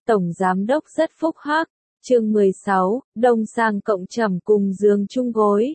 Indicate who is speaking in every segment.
Speaker 1: Tổng giám đốc rất phúc hắc. Chương 16, Đông Sang cộng trầm cùng giường chung gối.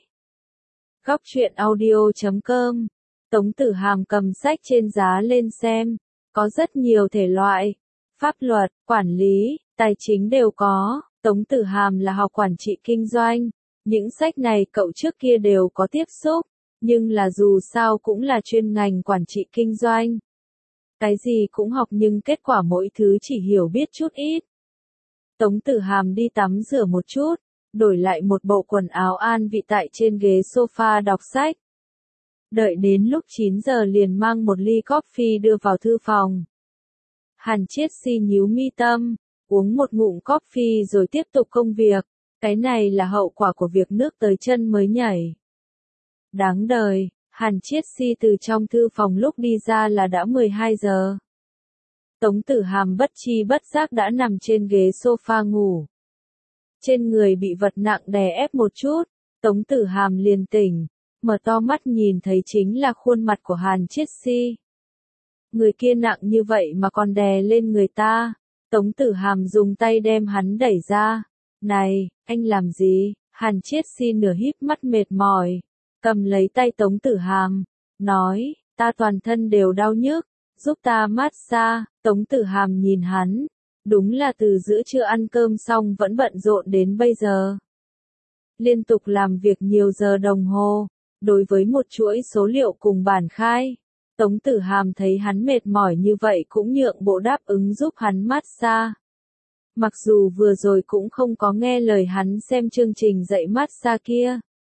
Speaker 1: Góc truyện audio.com. Tống Tử Hàm cầm sách trên giá lên xem, có rất nhiều thể loại, pháp luật, quản lý, tài chính đều có. Tống Tử Hàm là học quản trị kinh doanh, những sách này cậu trước kia đều có tiếp xúc, nhưng là dù sao cũng là chuyên ngành quản trị kinh doanh. Cái gì cũng học nhưng kết quả mỗi thứ chỉ hiểu biết chút ít. Tống Tử Hàm đi tắm rửa một chút, đổi lại một bộ quần áo an vị tại trên ghế sofa đọc sách. Đợi đến lúc 9 giờ liền mang một ly coffee đưa vào thư phòng. Hàn Chiết Si nhíu mi tâm, uống một ngụm coffee rồi tiếp tục công việc. Cái này là hậu quả của việc nước tới chân mới nhảy. Đáng đời, Hàn Chiết Si từ trong thư phòng lúc đi ra là đã 12 giờ. Tống Tử Hàm bất chi bất giác đã nằm trên ghế sofa ngủ. Trên người bị vật nặng đè ép một chút, Tống Tử Hàm liền tỉnh, mở to mắt nhìn thấy chính là khuôn mặt của Hàn Chiết Si. Người kia nặng như vậy mà còn đè lên người ta. Tống Tử Hàm dùng tay đem hắn đẩy ra. Này, anh làm gì? Hàn Chiết Si nửa híp mắt mệt mỏi, cầm lấy tay Tống Tử Hàm, nói, ta toàn thân đều đau nhức, giúp ta massage. Tống Tử Hàm nhìn hắn, đúng là từ giữa trưa ăn cơm xong vẫn bận rộn đến bây giờ. Liên tục làm việc nhiều giờ đồng hồ, đối với một chuỗi số liệu cùng bản khai. Tống Tử Hàm thấy hắn mệt mỏi như vậy cũng nhượng bộ đáp ứng giúp hắn massage. Mặc dù vừa rồi cũng không có nghe lời hắn xem chương trình dạy massage kia.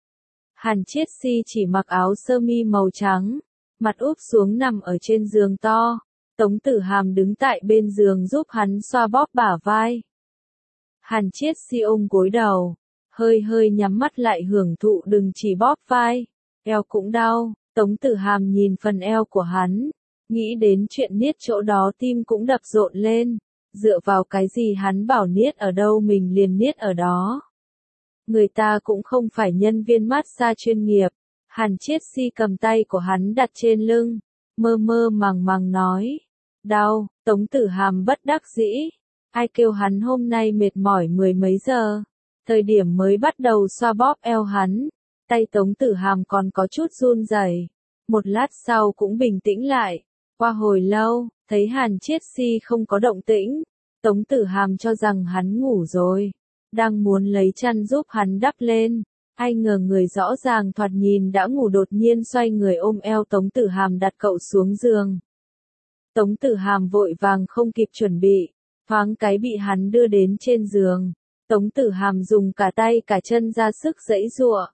Speaker 1: Hàn Chiết Si chỉ mặc áo sơ mi màu trắng, mặt úp xuống nằm ở trên giường to. Tống Tử Hàm đứng tại bên giường giúp hắn xoa bóp bả vai. Hàn Chiết Si ôm gối đầu, hơi hơi nhắm mắt lại hưởng thụ đừng chỉ bóp vai, eo cũng đau. Tống Tử Hàm nhìn phần eo của hắn, nghĩ đến chuyện niết chỗ đó tim cũng đập rộn lên, dựa vào cái gì hắn bảo niết ở đâu mình liền niết ở đó. Người ta cũng không phải nhân viên massage chuyên nghiệp. Hàn Chiết Si cầm tay của hắn đặt trên lưng, mơ mơ màng màng nói, đau. Tống Tử Hàm bất đắc dĩ, ai kêu hắn hôm nay mệt mỏi mười mấy giờ, thời điểm mới bắt đầu xoa bóp eo hắn. Tay Tống Tử Hàm còn có chút run rẩy, một lát sau cũng bình tĩnh lại. Qua hồi lâu, thấy Hàn Chiết Si không có động tĩnh, Tống Tử Hàm cho rằng hắn ngủ rồi, đang muốn lấy chăn giúp hắn đắp lên, ai ngờ người rõ ràng thoạt nhìn đã ngủ đột nhiên xoay người ôm eo Tống Tử Hàm đặt cậu xuống giường. Tống Tử Hàm vội vàng không kịp chuẩn bị, thoáng cái bị hắn đưa đến trên giường. Tống Tử Hàm dùng cả tay cả chân ra sức giãy giụa.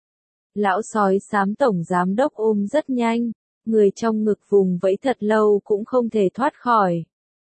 Speaker 1: Lão sói xám tổng giám đốc ôm rất nhanh, người trong ngực vùng vẫy thật lâu cũng không thể thoát khỏi.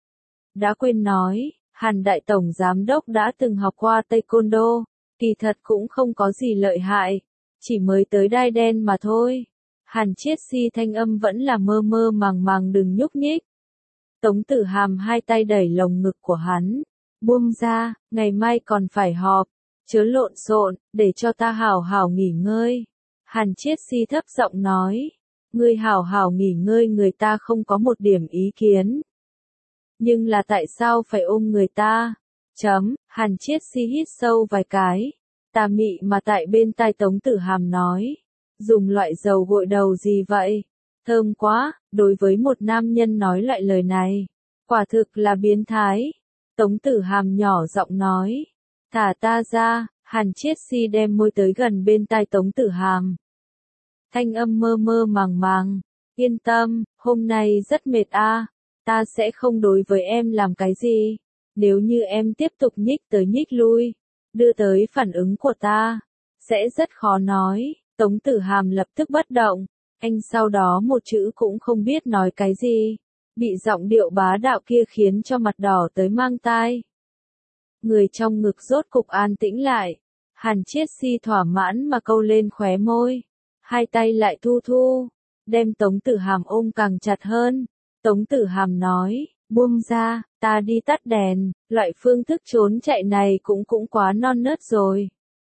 Speaker 1: Đã quên nói, Hàn đại tổng giám đốc đã từng học qua taekwondo, kỳ thật cũng không có gì lợi hại, chỉ mới tới đai đen mà thôi. Hàn Chiết Si thanh âm vẫn là mơ mơ màng màng đừng nhúc nhích. Tống Tử Hàm hai tay đẩy lồng ngực của hắn, buông ra, ngày mai còn phải họp, chớ lộn xộn, để cho ta hảo hảo nghỉ ngơi. Hàn Chiết Si thấp giọng nói, ngươi hảo hảo nghỉ ngơi người ta không có một điểm ý kiến. Nhưng là tại sao phải ôm người ta? Hàn Chiết Si hít sâu vài cái, tà mị mà tại bên tai Tống Tử Hàm nói, dùng loại dầu gội đầu gì vậy? Thơm quá. Đối với một nam nhân nói loại lời này, quả thực là biến thái. Tống Tử Hàm nhỏ giọng nói, thả ta ra. Hàn Chiết Si đem môi tới gần bên tai Tống Tử Hàm. Thanh âm mơ mơ màng màng, yên tâm, hôm nay rất mệt a, ta sẽ không đối với em làm cái gì. Nếu như em tiếp tục nhích tới nhích lui, đưa tới phản ứng của ta, sẽ rất khó nói. Tống Tử Hàm lập tức bất động, anh sau đó một chữ cũng không biết nói cái gì, bị giọng điệu bá đạo kia khiến cho mặt đỏ tới mang tai. Người trong ngực rốt cục an tĩnh lại, Hàn Chiết Si thỏa mãn mà câu lên khóe môi, hai tay lại thu thu, đem Tống Tử Hàm ôm càng chặt hơn. Tống Tử Hàm nói, buông ra, ta đi tắt đèn, loại phương thức trốn chạy này cũng quá non nớt rồi.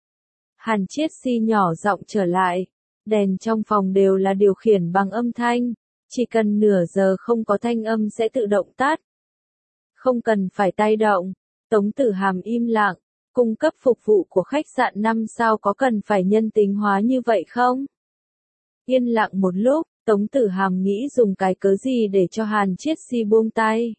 Speaker 1: Hàn Chiết Si nhỏ giọng trở lại, đèn trong phòng đều là điều khiển bằng âm thanh, chỉ cần nửa giờ không có thanh âm sẽ tự động tắt. Không cần phải tay động. Tống Tử Hàm im lặng. Cung cấp phục vụ của khách sạn 5 sao có cần phải nhân tính hóa như vậy không? Yên lặng một lúc, Tống Tử Hàm nghĩ dùng cái cớ gì để cho Hàn Chiết Si buông tay.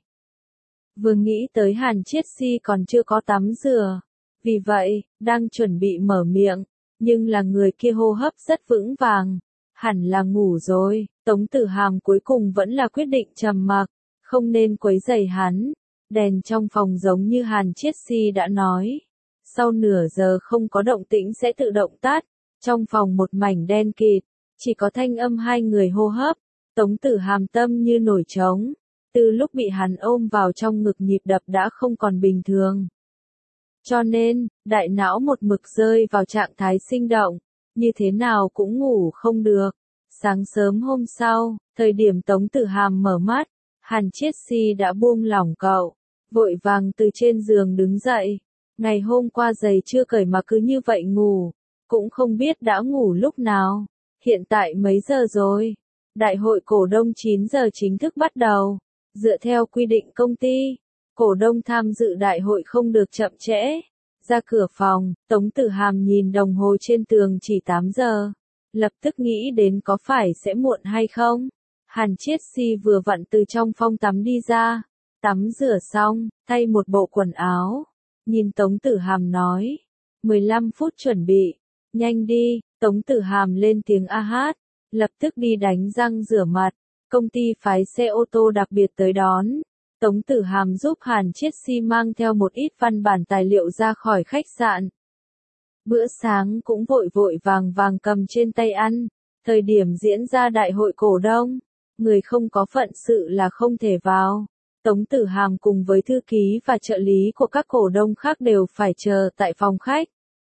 Speaker 1: Vừa nghĩ tới Hàn Chiết Si còn chưa có tắm rửa. Vì vậy, đang chuẩn bị mở miệng, nhưng là người kia hô hấp rất vững vàng. Hẳn là ngủ rồi, Tống Tử Hàm cuối cùng vẫn là quyết định trầm mặc, không nên quấy rầy hắn. Đèn trong phòng giống như Hàn Chiết Si đã nói. Sau nửa giờ không có động tĩnh sẽ tự động tắt, trong phòng một mảnh đen kịt, chỉ có thanh âm hai người hô hấp. Tống Tử Hàm tâm như nổi trống, từ lúc bị hắn ôm vào trong ngực nhịp đập đã không còn bình thường. Cho nên, đại não một mực rơi vào trạng thái sinh động, như thế nào cũng ngủ không được. Sáng sớm hôm sau, thời điểm Tống Tử Hàm mở mắt, Hàn Chiết Si đã buông lỏng cậu, vội vàng từ trên giường đứng dậy. Ngày hôm qua giày chưa cởi mà cứ như vậy ngủ, cũng không biết đã ngủ lúc nào. Hiện tại mấy giờ rồi? Đại hội cổ đông 9 giờ chính thức bắt đầu. Dựa theo quy định công ty, cổ đông tham dự đại hội không được chậm trễ. Ra cửa phòng, Tống Tử Hàm nhìn đồng hồ trên tường chỉ 8 giờ. Lập tức nghĩ đến có phải sẽ muộn hay không. Hàn Chiết Si vừa vặn từ trong phòng tắm đi ra. Tắm rửa xong, thay một bộ quần áo. Nhìn Tống Tử Hàm nói. 15 phút chuẩn bị. Nhanh đi, Tống Tử Hàm lên tiếng a hát. Lập tức đi đánh răng rửa mặt. Công ty phái xe ô tô đặc biệt tới đón. Tống Tử Hàm giúp Hàn Chiết Si mang theo một ít văn bản tài liệu ra khỏi khách sạn. Bữa sáng cũng vội vội vàng vàng cầm trên tay ăn. Thời điểm diễn ra đại hội cổ đông, người không có phận sự là không thể vào. Tống Tử Hàm cùng với thư ký và trợ lý của các cổ đông khác đều phải chờ tại phòng khách.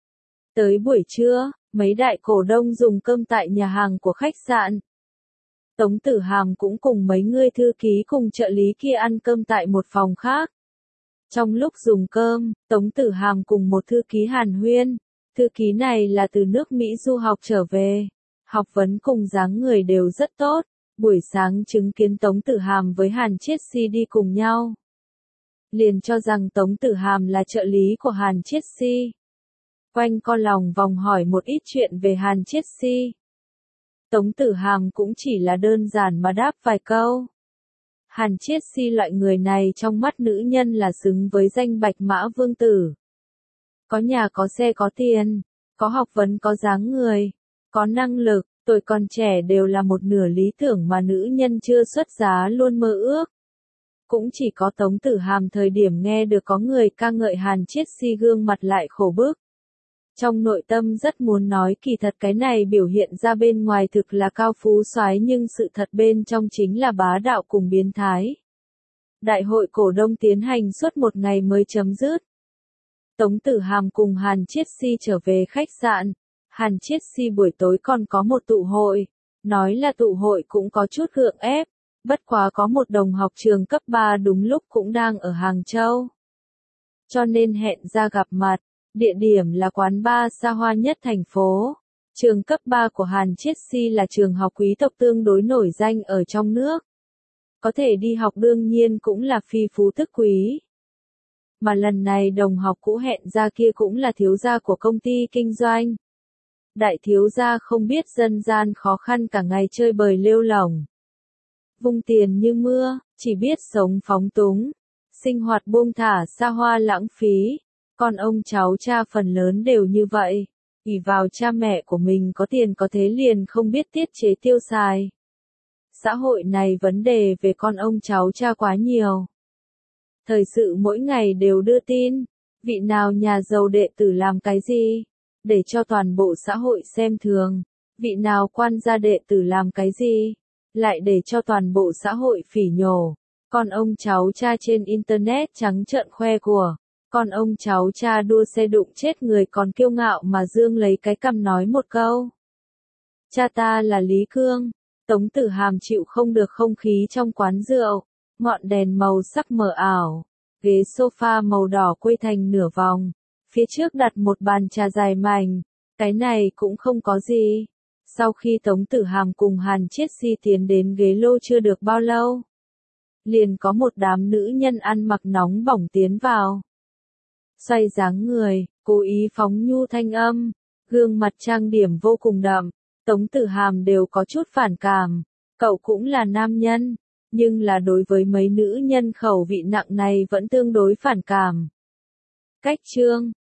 Speaker 1: Tới buổi trưa, mấy đại cổ đông dùng cơm tại nhà hàng của khách sạn. Tống Tử Hàm cũng cùng mấy người thư ký cùng trợ lý kia ăn cơm tại một phòng khác. Trong lúc dùng cơm, Tống Tử Hàm cùng một thư ký hàn huyên. Thư ký này là từ nước Mỹ du học trở về. Học vấn cùng dáng người đều rất tốt. Buổi sáng chứng kiến Tống Tử Hàm với Hàn Chiết Si đi cùng nhau. Liền cho rằng Tống Tử Hàm là trợ lý của Hàn Chiết Si. Quanh co lòng vòng hỏi một ít chuyện về Hàn Chiết Si. Tống Tử Hàm cũng chỉ là đơn giản mà đáp vài câu. Hàn Chiết Si loại người này trong mắt nữ nhân là xứng với danh bạch mã vương tử. Có nhà có xe có tiền, có học vấn có dáng người, có năng lực, tuổi còn trẻ đều là một nửa lý tưởng mà nữ nhân chưa xuất giá luôn mơ ước. Cũng chỉ có Tống Tử Hàm thời điểm nghe được có người ca ngợi Hàn Chiết Si gương mặt lại khổ bức. Trong nội tâm rất muốn nói kỳ thật cái này biểu hiện ra bên ngoài thực là cao phú soái nhưng sự thật bên trong chính là bá đạo cùng biến thái. Đại hội cổ đông tiến hành suốt một ngày mới chấm dứt. Tống Tử Hàm cùng Hàn Chiết Si trở về khách sạn. Hàn Chiết Si buổi tối còn có một tụ hội. Nói là tụ hội cũng có chút gượng ép. Bất quá có một đồng học trường cấp 3 đúng lúc cũng đang ở Hàng Châu. Cho nên hẹn ra gặp mặt. Địa điểm là quán bar xa hoa nhất thành phố. Trường cấp 3 của Hàn Chiết Si là trường học quý tộc tương đối nổi danh ở trong nước. Có thể đi học đương nhiên cũng là phi phú tức quý. Mà lần này đồng học cũ hẹn ra kia cũng là thiếu gia của công ty kinh doanh. Đại thiếu gia không biết dân gian khó khăn cả ngày chơi bời lêu lổng. Vung tiền như mưa, chỉ biết sống phóng túng. Sinh hoạt buông thả xa hoa lãng phí. Con ông cháu cha phần lớn đều như vậy. Ỷ vào cha mẹ của mình có tiền có thế liền không biết tiết chế tiêu xài. Xã hội này vấn đề về con ông cháu cha quá nhiều. Thời sự mỗi ngày đều đưa tin. Vị nào nhà giàu đệ tử làm cái gì? Để cho toàn bộ xã hội xem thường. Vị nào quan gia đệ tử làm cái gì? Lại để cho toàn bộ xã hội phỉ nhổ. Con ông cháu cha trên internet trắng trợn khoe của. Con ông cháu cha đua xe đụng chết người còn kiêu ngạo mà dương lấy cái cằm nói một câu. Cha ta là Lý Cương. Tống Tử Hàm chịu không được không khí trong quán rượu. Ngọn đèn màu sắc mờ ảo. Ghế sofa màu đỏ quây thành nửa vòng. Phía trước đặt một bàn trà dài mảnh. Cái này cũng không có gì. Sau khi Tống Tử Hàm cùng Hàn Chiết Si tiến đến ghế lô chưa được bao lâu. liền có một đám nữ nhân ăn mặc nóng bỏng tiến vào. Xoay dáng người, cố ý phóng nhu thanh âm, gương mặt trang điểm vô cùng đậm, Tống Tử Hàm đều có chút phản cảm. Cậu cũng là nam nhân, nhưng là đối với mấy nữ nhân khẩu vị nặng này vẫn tương đối phản cảm. Cách chương